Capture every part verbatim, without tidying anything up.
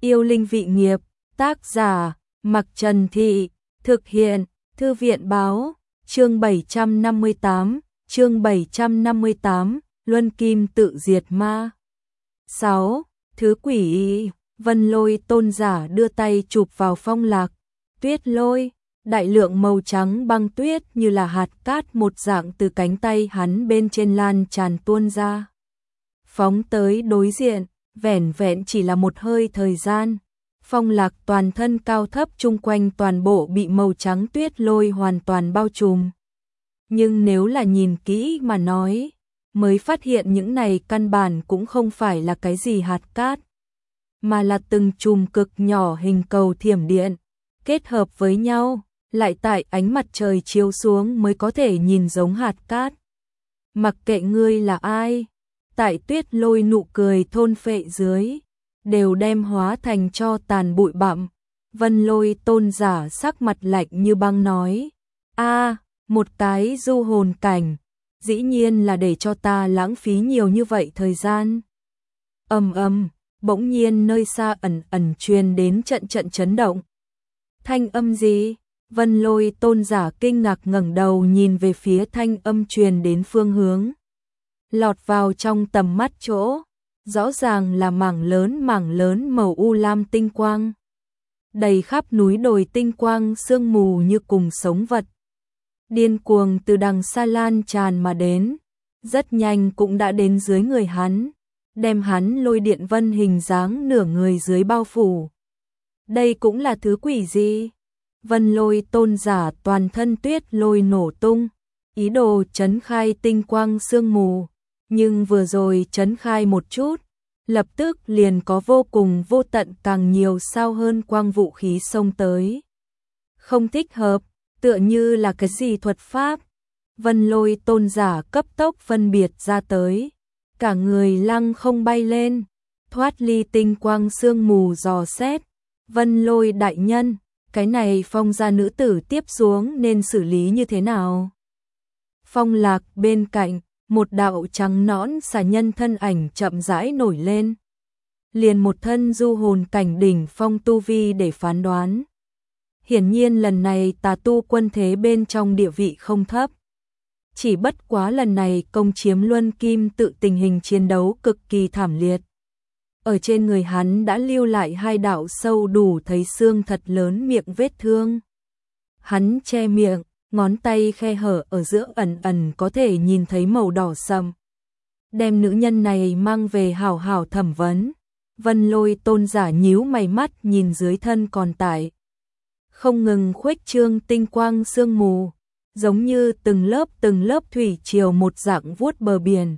Yêu linh vị nghiệp, tác giả, Mặc Trần Thị, thực hiện, Thư viện báo, chương bảy trăm năm mươi tám, chương bảy trăm năm mươi tám, Luân Kim tự diệt ma. sáu. Thứ quỷ. Vân Lôi tôn giả đưa tay chụp vào Phong Lạc, Tuyết Lôi, đại lượng màu trắng băng tuyết như là hạt cát một dạng từ cánh tay hắn bên trên lan tràn tuôn ra. Phóng tới đối diện, vẻn vẹn chỉ là một hơi thời gian, Phong Lạc toàn thân cao thấp chung quanh toàn bộ bị màu trắng tuyết lôi hoàn toàn bao trùm. Nhưng nếu là nhìn kỹ mà nói, mới phát hiện những này căn bản cũng không phải là cái gì hạt cát, mà là từng chùm cực nhỏ hình cầu thiểm điện, kết hợp với nhau, lại tại ánh mặt trời chiếu xuống mới có thể nhìn giống hạt cát. Mặc kệ ngươi là ai, tại Tuyết Lôi nụ cười thôn phệ dưới, đều đem hóa thành cho tàn bụi bặm. Vân Lôi tôn giả sắc mặt lạnh như băng nói, a một cái du hồn cảnh, dĩ nhiên là để cho ta lãng phí nhiều như vậy thời gian. Ầm ầm, bỗng nhiên nơi xa ẩn ẩn truyền đến trận trận chấn động. Thanh âm gì? Vân Lôi tôn giả kinh ngạc ngẩng đầu nhìn về phía thanh âm truyền đến phương hướng. Lọt vào trong tầm mắt chỗ, rõ ràng là mảng lớn mảng lớn màu u lam tinh quang. Đầy khắp núi đồi tinh quang sương mù như cùng sống vật. Điên cuồng từ đằng xa lan tràn mà đến, rất nhanh cũng đã đến dưới người hắn, đem hắn lôi điện vân hình dáng nửa người dưới bao phủ. Đây cũng là thứ quỷ gì? Vân Lôi tôn giả toàn thân tuyết lôi nổ tung, ý đồ chấn khai tinh quang sương mù, nhưng vừa rồi chấn khai một chút, lập tức liền có vô cùng vô tận càng nhiều sao hơn quang vũ khí xông tới. Không thích hợp, tựa như là cái gì thuật pháp. Vân Lôi tôn giả cấp tốc phân biệt ra tới, cả người lăng không bay lên, thoát ly tinh quang sương mù dò xét. Vân Lôi đại nhân, cái này Phong gia nữ tử tiếp xuống nên xử lý như thế nào? Phong Lạc bên cạnh, một đạo trắng nõn xà nhân thân ảnh chậm rãi nổi lên. Liền một thân du hồn cảnh đỉnh phong tu vi để phán đoán. Hiển nhiên lần này tà tu quân thế bên trong địa vị không thấp. Chỉ bất quá lần này công chiếm Luân Kim tự tình hình chiến đấu cực kỳ thảm liệt. Ở trên người hắn đã lưu lại hai đạo sâu đủ thấy xương thật lớn miệng vết thương. Hắn che miệng, ngón tay khe hở ở giữa ẩn ẩn có thể nhìn thấy màu đỏ sậm. Đem nữ nhân này mang về hảo hảo thẩm vấn. Vân Lôi tôn giả nhíu mày mắt nhìn dưới thân còn tại. Không ngừng khuếch trương tinh quang sương mù, giống như từng lớp từng lớp thủy triều một dạng vuốt bờ biển.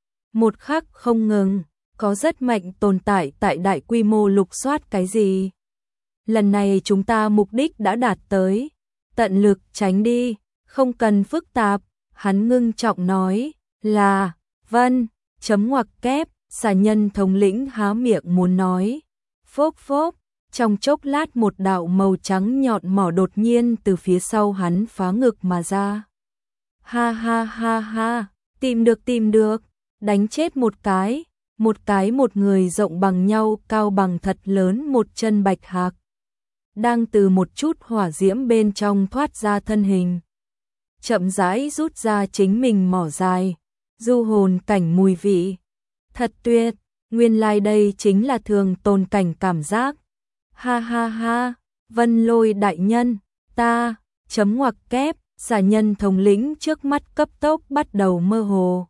Một khắc không ngừng, có rất mạnh tồn tại tại đại quy mô lục soát cái gì. Lần này chúng ta mục đích đã đạt tới, tận lực tránh đi, không cần phức tạp. Hắn ngưng trọng nói, là, vân, chấm ngoặc kép, xà nhân thống lĩnh há miệng muốn nói. Phốc phốc, trong chốc lát một đạo màu trắng nhọn mỏ đột nhiên từ phía sau hắn phá ngực mà ra. Ha ha ha ha, tìm được tìm được, đánh chết một cái, một cái một người rộng bằng nhau cao bằng thật lớn một chân bạch hạc. Đang từ một chút hỏa diễm bên trong thoát ra thân hình. Chậm rãi rút ra chính mình mỏ dài, du hồn cảnh mùi vị. Thật tuyệt, nguyên lai like đây chính là thường tồn cảnh cảm giác. Ha ha ha, Vân Lôi đại nhân, ta, chấm ngoặc kép, xà nhân thống lĩnh trước mắt cấp tốc bắt đầu mơ hồ.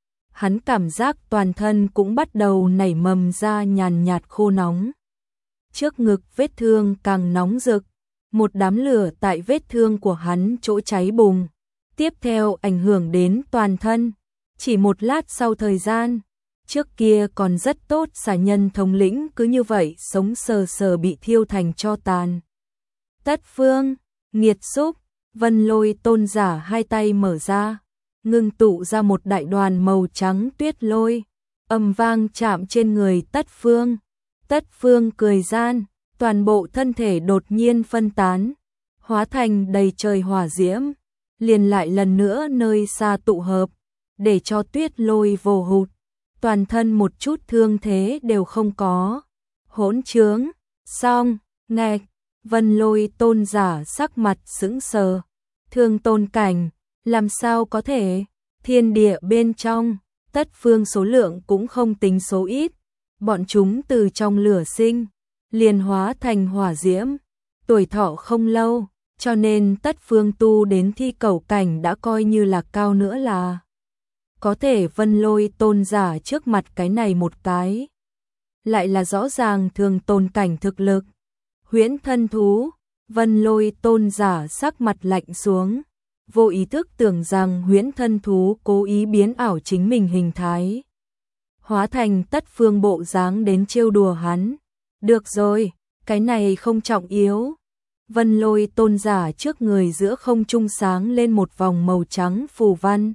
Hắn cảm giác toàn thân cũng bắt đầu nảy mầm ra nhàn nhạt khô nóng. Trước ngực vết thương càng nóng rực, một đám lửa tại vết thương của hắn chỗ cháy bùng, tiếp theo ảnh hưởng đến toàn thân. Chỉ một lát sau thời gian, trước kia còn rất tốt xà nhân thống lĩnh cứ như vậy sống sờ sờ bị thiêu thành tro tàn. Tất phương, nghiệt xúc, Vân Lôi tôn giả hai tay mở ra, ngưng tụ ra một đại đoàn màu trắng tuyết lôi, ầm vang chạm trên người Tất Phương. Tất Phương cười gian, toàn bộ thân thể đột nhiên phân tán, hóa thành đầy trời hỏa diễm, liền lại lần nữa nơi xa tụ hợp, để cho tuyết lôi vồ hụt, toàn thân một chút thương thế đều không có. Hỗn trướng, Xong, ngạch, Vân Lôi Tôn giả sắc mặt sững sờ. Thương Tôn Cảnh, làm sao có thể? Thiên địa bên trong, Tất Phương số lượng cũng không tính số ít. Bọn chúng từ trong lửa sinh, liền hóa thành hỏa diễm. Tuổi thọ không lâu, cho nên Tất Phương tu đến thi cẩu cảnh đã coi như là cao nữa là. Có thể Vân Lôi Tôn giả trước mặt cái này một cái. Lại là rõ ràng Thương Tôn Cảnh thực lực. Huyễn thân thú, Vân Lôi Tôn giả sắc mặt lạnh xuống. Vô ý thức tưởng rằng huyễn thân thú cố ý biến ảo chính mình hình thái. Hóa thành Tất Phương bộ dáng đến trêu đùa hắn. Được rồi, cái này không trọng yếu. Vân Lôi Tôn giả trước người giữa không trung sáng lên một vòng màu trắng phù văn.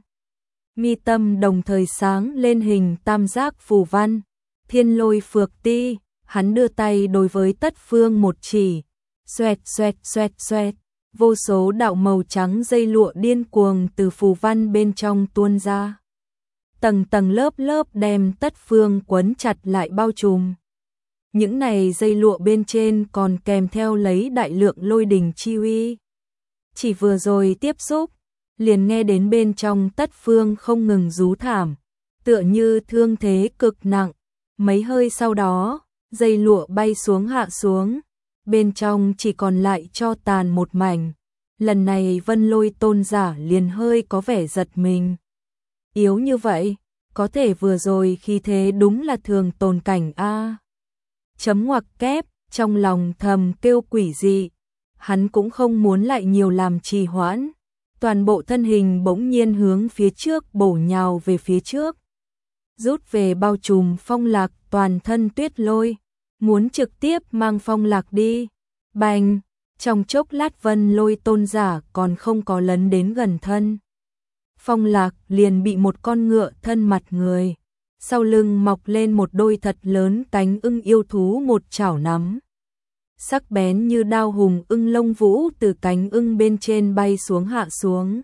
Mi tâm đồng thời sáng lên hình tam giác phù văn. Thiên lôi phược ti, hắn đưa tay đối với Tất Phương một chỉ. Xoẹt xoẹt xoẹt xoẹt, vô số đạo màu trắng dây lụa điên cuồng từ phù văn bên trong tuôn ra. Tầng tầng lớp lớp đem Tất Phương quấn chặt lại bao trùm. Những này dây lụa bên trên còn kèm theo lấy đại lượng lôi đình chi uy. Chỉ vừa rồi tiếp xúc, liền nghe đến bên trong Tất Phương không ngừng rú thảm, tựa như thương thế cực nặng. Mấy hơi sau đó, dây lụa bay xuống hạ xuống, bên trong chỉ còn lại cho tàn một mảnh. Lần này Vân Lôi Tôn giả liền hơi có vẻ giật mình. Yếu như vậy, có thể vừa rồi khi thế đúng là Thương Tôn Cảnh a. Chấm ngoặc kép, trong lòng thầm kêu quỷ dị. Hắn cũng không muốn lại nhiều làm trì hoãn. Toàn bộ thân hình bỗng nhiên hướng phía trước bổ nhào về phía trước. Rút về bao trùm phong lạc toàn thân tuyết lôi. Muốn trực tiếp mang phong lạc đi. Bành, trong chốc lát Vân Lôi Tôn giả còn không có lấn đến gần thân. Phong lạc liền bị một con ngựa thân mặt người. Sau lưng mọc lên một đôi thật lớn cánh ưng yêu thú một chảo nắm. Sắc bén như đao hùng ưng lông vũ từ cánh ưng bên trên bay xuống hạ xuống.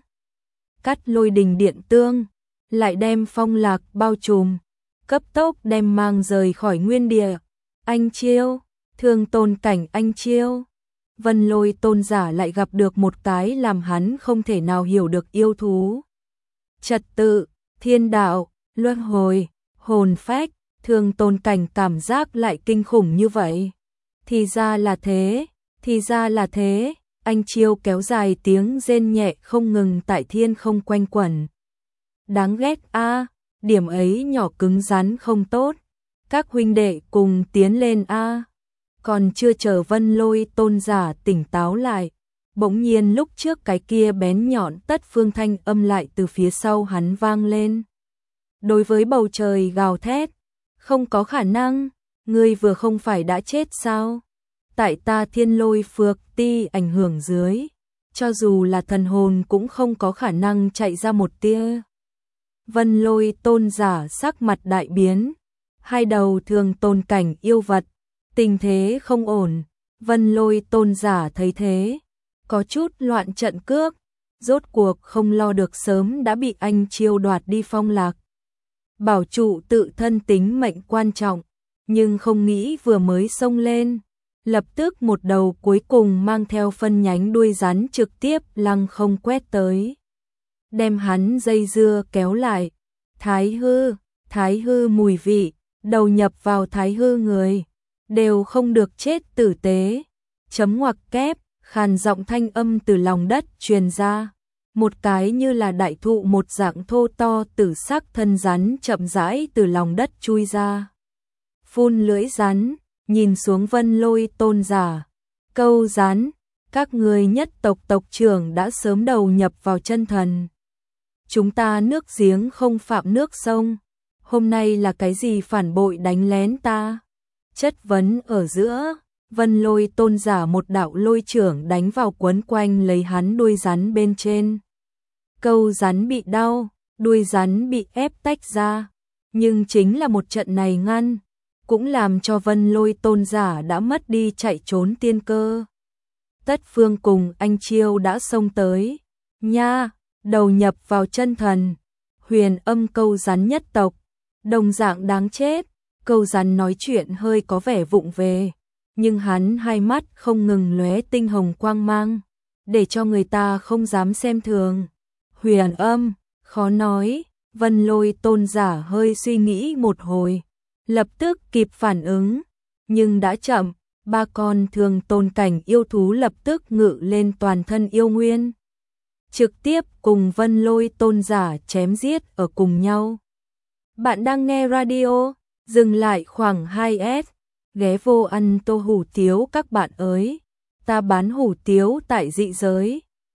Cắt lôi đình điện tương, lại đem phong lạc bao trùm, cấp tốc đem mang rời khỏi nguyên địa. Anh chiêu, Thương Tôn Cảnh anh chiêu. Vân Lôi Tôn giả lại gặp được một cái làm hắn không thể nào hiểu được yêu thú. Trật tự, thiên đạo, luân hồi, hồn phách, Thương Tôn Cảnh cảm giác lại kinh khủng như vậy. Thì ra là thế, thì ra là thế, anh chiêu kéo dài tiếng rên nhẹ không ngừng tại thiên không quanh quẩn. Đáng ghét a, điểm ấy nhỏ cứng rắn không tốt. Các huynh đệ cùng tiến lên a. Còn chưa chờ Vân Lôi Tôn giả tỉnh táo lại, bỗng nhiên lúc trước cái kia bén nhọn Tất Phương thanh âm lại từ phía sau hắn vang lên. Đối với bầu trời gào thét, không có khả năng, ngươi vừa không phải đã chết sao? Tại ta thiên lôi phược ti ảnh hưởng dưới, cho dù là thần hồn cũng không có khả năng chạy ra một tia. Vân Lôi Tôn giả sắc mặt đại biến, hai đầu Thương Tôn Cảnh yêu vật, tình thế không ổn. Vân Lôi Tôn giả thấy thế, có chút loạn trận cước, rốt cuộc không lo được sớm đã bị anh chiêu đoạt đi phong lạc. Bảo trụ tự thân tính mệnh quan trọng, nhưng không nghĩ vừa mới xông lên, lập tức một đầu cuối cùng mang theo phân nhánh đuôi rắn trực tiếp lăng không quét tới. Đem hắn dây dưa kéo lại, thái hư, thái hư mùi vị, đầu nhập vào thái hư người, đều không được chết tử tế. Chấm ngoặc kép, khàn giọng thanh âm từ lòng đất truyền ra. Một cái như là đại thụ một dạng thô to tử sắc thân rắn chậm rãi từ lòng đất chui ra. Phun lưỡi rắn, nhìn xuống Vân Lôi Tôn giả. Câu rắn, các người nhất tộc tộc trưởng đã sớm đầu nhập vào chân thần. Chúng ta nước giếng không phạm nước sông. Hôm nay là cái gì phản bội đánh lén ta? Chất vấn ở giữa, Vân Lôi Tôn giả một đạo lôi trưởng đánh vào quấn quanh lấy hắn đuôi rắn bên trên. Câu rắn bị đau, đuôi rắn bị ép tách ra, nhưng chính là một trận này ngăn, cũng làm cho Vân Lôi Tôn giả đã mất đi chạy trốn tiên cơ. Tất Phương cùng anh chiêu đã xông tới, nha, đầu nhập vào chân thần, huyền âm câu rắn nhất tộc, đồng dạng đáng chết. Câu rắn nói chuyện hơi có vẻ vụng về, nhưng hắn hai mắt không ngừng lóe tinh hồng quang mang, để cho người ta không dám xem thường. Huyền âm, khó nói, Vân Lôi tôn giả hơi suy nghĩ một hồi, lập tức kịp phản ứng, nhưng đã chậm, ba con thường tôn cảnh yêu thú lập tức ngự lên toàn thân yêu nguyên, trực tiếp cùng Vân Lôi tôn giả chém giết ở cùng nhau. Bạn đang nghe radio, dừng lại khoảng hai S, ghé vô ăn tô hủ tiếu các bạn ơi, ta bán hủ tiếu tại dị giới.